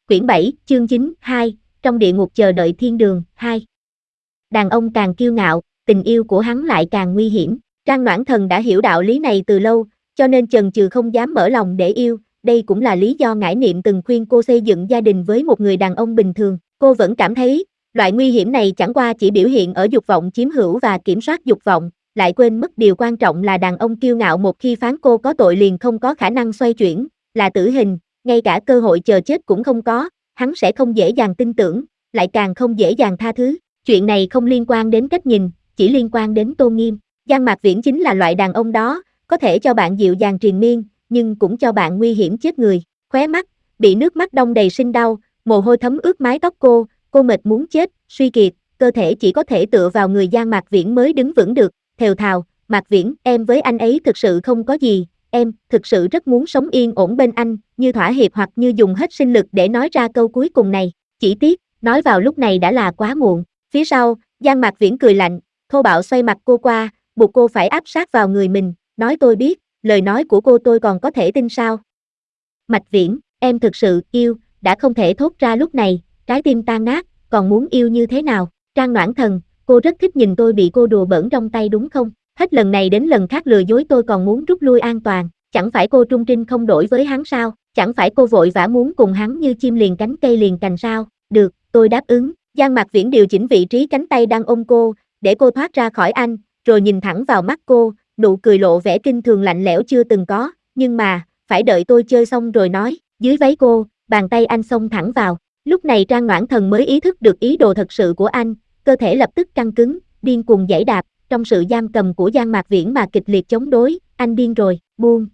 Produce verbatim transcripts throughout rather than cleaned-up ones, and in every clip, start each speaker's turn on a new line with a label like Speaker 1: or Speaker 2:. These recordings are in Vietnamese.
Speaker 1: Quyển bảy, chương chín, hai, trong địa ngục chờ đợi thiên đường, hai. Đàn ông càng kiêu ngạo, tình yêu của hắn lại càng nguy hiểm. Trang Noãn Thần đã hiểu đạo lý này từ lâu, cho nên chần chừ không dám mở lòng để yêu, đây cũng là lý do Ngải Niệm từng khuyên cô xây dựng gia đình với một người đàn ông bình thường. Cô vẫn cảm thấy, loại nguy hiểm này chẳng qua chỉ biểu hiện ở dục vọng chiếm hữu và kiểm soát dục vọng, lại quên mất điều quan trọng là đàn ông kiêu ngạo một khi phán cô có tội liền không có khả năng xoay chuyển, là tử hình, ngay cả cơ hội chờ chết cũng không có, hắn sẽ không dễ dàng tin tưởng, lại càng không dễ dàng tha thứ. Chuyện này không liên quan đến cách nhìn, chỉ liên quan đến tôn nghiêm. Giang Mạc Viễn chính là loại đàn ông đó, có thể cho bạn dịu dàng triền miên, nhưng cũng cho bạn nguy hiểm chết người. Khóe mắt bị nước mắt đong đầy sinh đau, mồ hôi thấm ướt mái tóc cô, cô mệt muốn chết, suy kiệt, cơ thể chỉ có thể tựa vào người Giang Mạc Viễn mới đứng vững được. Thều thào, Mạc Viễn, em với anh ấy thực sự không có gì, em thực sự rất muốn sống yên ổn bên anh, như thỏa hiệp hoặc như dùng hết sinh lực để nói ra câu cuối cùng này. Chỉ tiếc, nói vào lúc này đã là quá muộn. Phía sau, Giang Mạc Viễn cười lạnh, thô bạo xoay mặt cô qua, buộc cô phải áp sát vào người mình, nói tôi biết, lời nói của cô tôi còn có thể tin sao? Mạch Viễn, em thực sự yêu, đã không thể thốt ra lúc này, trái tim tan nát, còn muốn yêu như thế nào? Trang Noãn Thần, cô rất thích nhìn tôi bị cô đùa bỡn trong tay đúng không? Hết lần này đến lần khác lừa dối tôi còn muốn rút lui an toàn, chẳng phải cô trung trinh không đổi với hắn sao? Chẳng phải cô vội vã muốn cùng hắn như chim liền cánh cây liền cành sao? Được, tôi đáp ứng. Giang Mạc Viễn điều chỉnh vị trí cánh tay đang ôm cô, để cô thoát ra khỏi anh, rồi nhìn thẳng vào mắt cô, nụ cười lộ vẻ kinh thường lạnh lẽo chưa từng có, nhưng mà, phải đợi tôi chơi xong rồi nói. Dưới váy cô, bàn tay anh xông thẳng vào. Lúc này Trang Noãn Thần mới ý thức được ý đồ thật sự của anh, cơ thể lập tức căng cứng, điên cuồng giãy đạp, trong sự giam cầm của Giang Mạc Viễn mà kịch liệt chống đối, anh điên rồi, buông.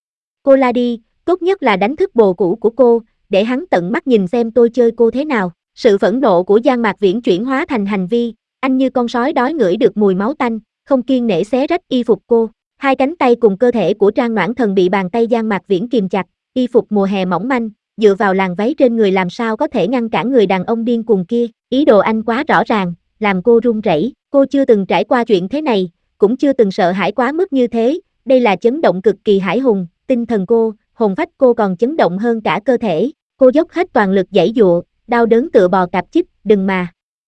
Speaker 1: Cô la đi, tốt nhất là đánh thức bồ cũ của cô, để hắn tận mắt nhìn xem tôi chơi cô thế nào. Sự phẫn nộ của Giang Mạc Viễn chuyển hóa thành hành vi, anh như con sói đói ngửi được mùi máu tanh, không kiêng nể xé rách y phục cô. Hai cánh tay cùng cơ thể của Trang Noãn Thần bị bàn tay Giang Mạc Viễn kìm chặt, y phục mùa hè mỏng manh, dựa vào làn váy trên người làm sao có thể ngăn cản người đàn ông điên cuồng kia. Ý đồ anh quá rõ ràng, làm cô run rẩy. Cô chưa từng trải qua chuyện thế này, cũng chưa từng sợ hãi quá mức như thế, đây là chấn động cực kỳ hãi hùng, tinh thần cô, hồn phách cô còn chấn động hơn cả cơ thể. Cô dốc hết toàn lực giãy giụa, đau đớn tựa bò cạp chích, đừng mà.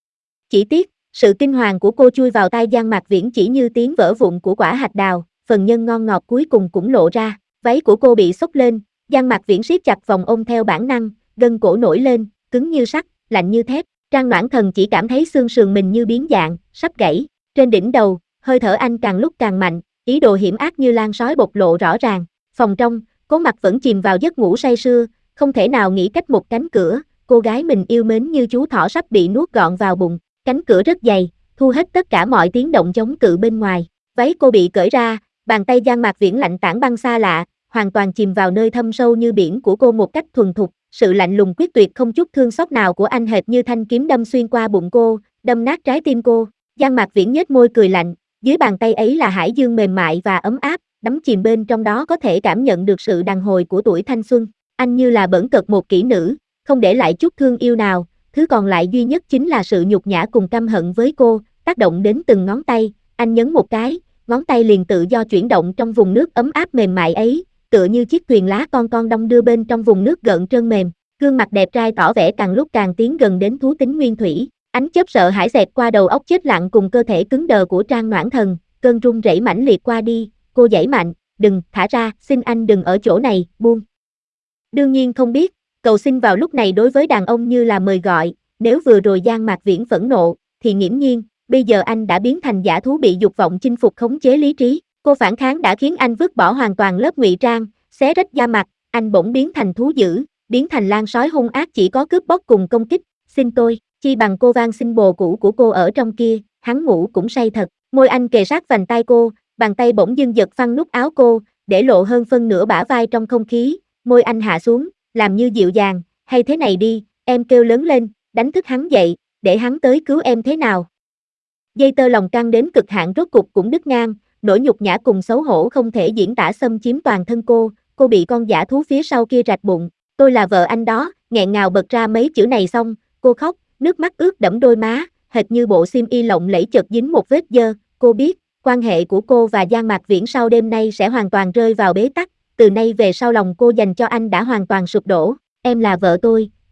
Speaker 1: Chỉ tiếc, sự kinh hoàng của cô chui vào tai Giang Mạc Viễn chỉ như tiếng vỡ vụn của quả hạch đào, phần nhân ngon ngọt cuối cùng cũng lộ ra. Váy của cô bị xốc lên, Giang Mạc Viễn siết chặt vòng ôm theo bản năng, gân cổ nổi lên, cứng như sắt, lạnh như thép. Trang Noãn Thần chỉ cảm thấy xương sườn mình như biến dạng, sắp gãy. Trên đỉnh đầu, hơi thở anh càng lúc càng mạnh, ý đồ hiểm ác như lan sói bộc lộ rõ ràng. Phòng trong, Cố Mặc vẫn chìm vào giấc ngủ say sưa, không thể nào nghĩ cách một cánh cửa, cô gái mình yêu mến như chú thỏ sắp bị nuốt gọn vào bụng. Cánh cửa rất dày, thu hết tất cả mọi tiếng động chống cự bên ngoài. Váy cô bị cởi ra, bàn tay Giang Mạc Viễn lạnh tản băng xa lạ, hoàn toàn chìm vào nơi thâm sâu như biển của cô một cách thuần thục. Sự lạnh lùng quyết tuyệt không chút thương xót nào của anh hệt như thanh kiếm đâm xuyên qua bụng cô, đâm nát trái tim cô. Giang Mạc Viễn nhếch môi cười lạnh, dưới bàn tay ấy là hải dương mềm mại và ấm áp, đắm chìm bên trong đó có thể cảm nhận được sự đàn hồi của tuổi thanh xuân. Anh như là bỡn cợt một kỹ nữ, không để lại chút thương yêu nào, thứ còn lại duy nhất chính là sự nhục nhã cùng căm hận với cô, tác động đến từng ngón tay, anh nhấn một cái, ngón tay liền tự do chuyển động trong vùng nước ấm áp mềm mại ấy, tựa như chiếc thuyền lá con con đong đưa bên trong vùng nước gợn trơn mềm. Gương mặt đẹp trai tỏ vẻ càng lúc càng tiến gần đến thú tính nguyên thủy, ánh chớp sợ hãi xẹt qua đầu óc chết lặng cùng cơ thể cứng đờ của Trang Noãn Thần, cơn run rẩy mãnh liệt qua đi, cô giãy mạnh, đừng, thả ra, xin anh đừng ở chỗ này, buông. Đương nhiên không biết, cầu xin vào lúc này đối với đàn ông như là mời gọi, nếu vừa rồi Giang Mạc Viễn phẫn nộ, thì nghiễm nhiên, bây giờ anh đã biến thành dã thú bị dục vọng chinh phục khống chế lý trí. Cô phản kháng đã khiến anh vứt bỏ hoàn toàn lớp ngụy trang, xé rách da mặt, anh bỗng biến thành thú dữ, biến thành lan sói hung ác chỉ có cướp bóc cùng công kích. Xin tôi, chi bằng cô van xin bồ cũ của cô ở trong kia, hắn ngủ cũng say thật. Môi anh kề sát vành tai cô, bàn tay bỗng dưng giật phăng nút áo cô, để lộ hơn phân nửa bả vai trong không khí. Môi anh hạ xuống, làm như dịu dàng, hay thế này đi, em kêu lớn lên, đánh thức hắn dậy, để hắn tới cứu em thế nào. Dây tơ lòng căng đến cực hạn rốt cục cũng đứt ngang, nỗi nhục nhã cùng xấu hổ không thể diễn tả xâm chiếm toàn thân cô, cô bị con dã thú phía sau kia rạch bụng. Tôi là vợ anh đó, nghẹn ngào bật ra mấy chữ này xong, cô khóc, nước mắt ướt đẫm đôi má, hệt như bộ xiêm y lộng lẫy chợt dính một vết dơ. Cô biết, quan hệ của cô và Giang Mạc Viễn sau đêm nay sẽ hoàn toàn rơi vào bế tắc, từ nay về sau lòng cô dành cho anh đã hoàn toàn sụp đổ. Em là vợ tôi,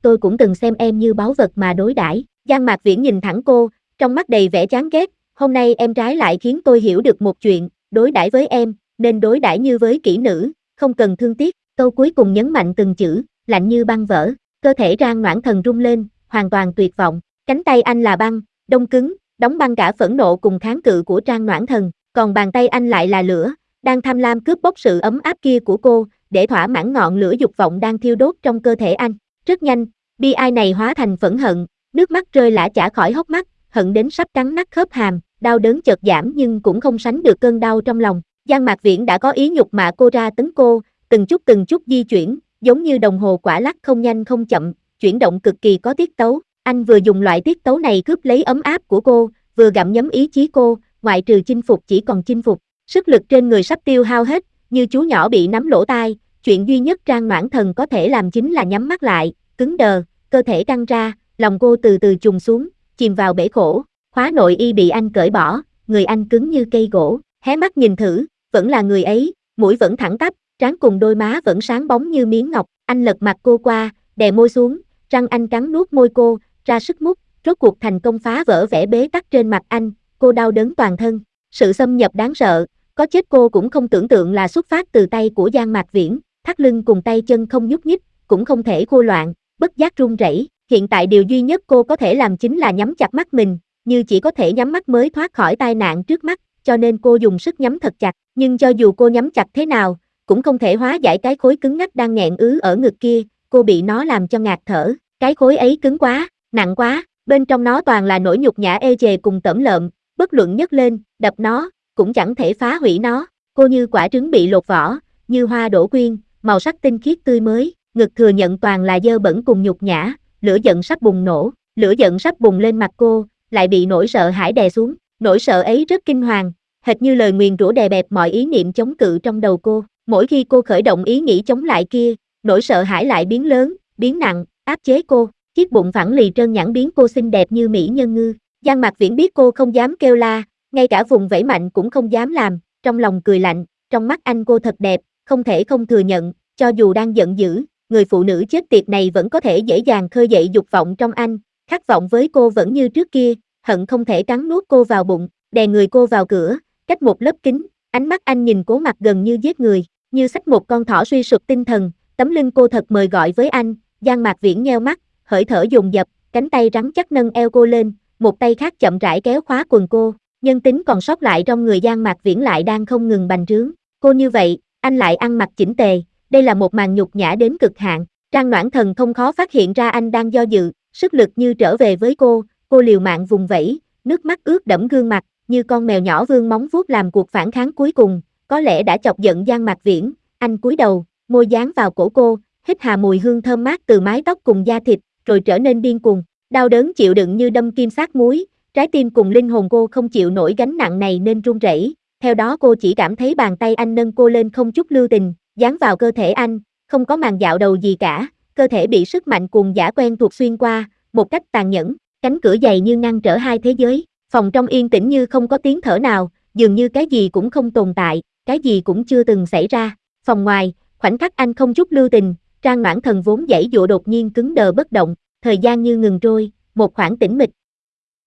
Speaker 1: tôi cũng từng xem em như báu vật mà đối đãi. Giang Mạc Viễn nhìn thẳng cô, trong mắt đầy vẻ chán ghét, hôm nay em trái lại khiến tôi hiểu được một chuyện, đối đãi với em, nên đối đãi như với kỹ nữ, không cần thương tiếc. Câu cuối cùng nhấn mạnh từng chữ, lạnh như băng vỡ, cơ thể Trang Noãn Thần rung lên, hoàn toàn tuyệt vọng, cánh tay anh là băng, đông cứng, đóng băng cả phẫn nộ cùng kháng cự của Trang Noãn Thần, còn bàn tay anh lại là lửa, đang tham lam cướp bóc sự ấm áp kia của cô, để thỏa mãn ngọn lửa dục vọng đang thiêu đốt trong cơ thể anh. Rất nhanh, bi ai này hóa thành phẫn hận, nước mắt rơi lã chã khỏi hốc mắt, hận đến sắp cắn nát khớp hàm, đau đớn chợt giảm nhưng cũng không sánh được cơn đau trong lòng. Giang Mạc Viễn đã có ý nhục mạ cô ra tấn cô, từng chút từng chút di chuyển, giống như đồng hồ quả lắc không nhanh không chậm, chuyển động cực kỳ có tiết tấu. Anh vừa dùng loại tiết tấu này cướp lấy ấm áp của cô, vừa gặm nhấm ý chí cô, ngoại trừ chinh phục chỉ còn chinh phục. Sức lực trên người sắp tiêu hao hết, như chú nhỏ bị nắm lỗ tai, chuyện duy nhất Trang Noãn Thần có thể làm chính là nhắm mắt lại, cứng đờ, cơ thể căng ra, lòng cô từ từ trùng xuống, chìm vào bể khổ. Khóa nội y bị anh cởi bỏ, người anh cứng như cây gỗ, hé mắt nhìn thử, vẫn là người ấy, mũi vẫn thẳng tắp, trán cùng đôi má vẫn sáng bóng như miếng ngọc. Anh lật mặt cô qua, đè môi xuống, răng anh cắn nuốt môi cô, ra sức mút, rốt cuộc thành công phá vỡ vẻ bế tắc trên mặt anh. Cô đau đớn toàn thân, sự xâm nhập đáng sợ, có chết cô cũng không tưởng tượng là xuất phát từ tay của Giang Mạc Viễn. Thắt lưng cùng tay chân không nhúc nhích, cũng không thể khô loạn, bất giác run rẩy. Hiện tại điều duy nhất cô có thể làm chính là nhắm chặt mắt mình, như chỉ có thể nhắm mắt mới thoát khỏi tai nạn trước mắt, cho nên cô dùng sức nhắm thật chặt, nhưng cho dù cô nhắm chặt thế nào, cũng không thể hóa giải cái khối cứng ngắc đang nghẹn ứ ở ngực kia. Cô bị nó làm cho ngạt thở, cái khối ấy cứng quá, nặng quá, bên trong nó toàn là nỗi nhục nhã ê chề cùng tởm lợm, bất luận nhấc lên, đập nó, cũng chẳng thể phá hủy nó. Cô như quả trứng bị lột vỏ, như hoa đỗ quyên, màu sắc tinh khiết tươi mới, ngực thừa nhận toàn là dơ bẩn cùng nhục nhã, lửa giận sắp bùng nổ, lửa giận sắp bùng lên mặt cô, lại bị nỗi sợ hãi đè xuống. Nỗi sợ ấy rất kinh hoàng, hệt như lời nguyền rủa đè bẹp mọi ý niệm chống cự trong đầu cô. Mỗi khi cô khởi động ý nghĩ chống lại kia, nỗi sợ hãi lại biến lớn, biến nặng, áp chế cô. Chiếc bụng phẳng lì trơn nhẵn biến cô xinh đẹp như mỹ nhân ngư. Giang Mạc Viễn biết cô không dám kêu la, ngay cả vùng vẫy mạnh cũng không dám làm, trong lòng cười lạnh, trong mắt anh cô thật đẹp, không thể không thừa nhận, cho dù đang giận dữ, người phụ nữ chết tiệt này vẫn có thể dễ dàng khơi dậy dục vọng trong anh, khát vọng với cô vẫn như trước kia, hận không thể cắn nuốt cô vào bụng, đè người cô vào cửa, cách một lớp kính, ánh mắt anh nhìn Cố Mặc gần như giết người, như xách một con thỏ suy sụp tinh thần, tấm lưng cô thật mời gọi với anh. Giang Mạc Viễn nheo mắt, hỡi thở dồn dập, cánh tay rắn chắc nâng eo cô lên, một tay khác chậm rãi kéo khóa quần cô, nhân tính còn sót lại trong người Giang Mạc Viễn lại đang không ngừng bành trướng. Cô như vậy, anh lại ăn mặc chỉnh tề, đây là một màn nhục nhã đến cực hạn. Trang Noãn Thần không khó phát hiện ra anh đang do dự, sức lực như trở về với cô, cô liều mạng vùng vẫy, nước mắt ướt đẫm gương mặt, như con mèo nhỏ vươn móng vuốt làm cuộc phản kháng cuối cùng, có lẽ đã chọc giận Giang Mạc Viễn. Anh cúi đầu, môi dán vào cổ cô, hít hà mùi hương thơm mát từ mái tóc cùng da thịt, rồi trở nên điên cuồng, đau đớn chịu đựng như đâm kim sát muối, trái tim cùng linh hồn cô không chịu nổi gánh nặng này nên run rẩy. Theo đó cô chỉ cảm thấy bàn tay anh nâng cô lên không chút lưu tình, dán vào cơ thể anh, không có màn dạo đầu gì cả, cơ thể bị sức mạnh cuồng dã quen thuộc xuyên qua, một cách tàn nhẫn, cánh cửa dày như ngăn trở hai thế giới, phòng trong yên tĩnh như không có tiếng thở nào, dường như cái gì cũng không tồn tại, cái gì cũng chưa từng xảy ra. Phòng ngoài, khoảnh khắc anh không chút lưu tình, Trang Noãn Thần vốn giãy giụa đột nhiên cứng đờ bất động, thời gian như ngừng trôi, một khoảng tĩnh mịch,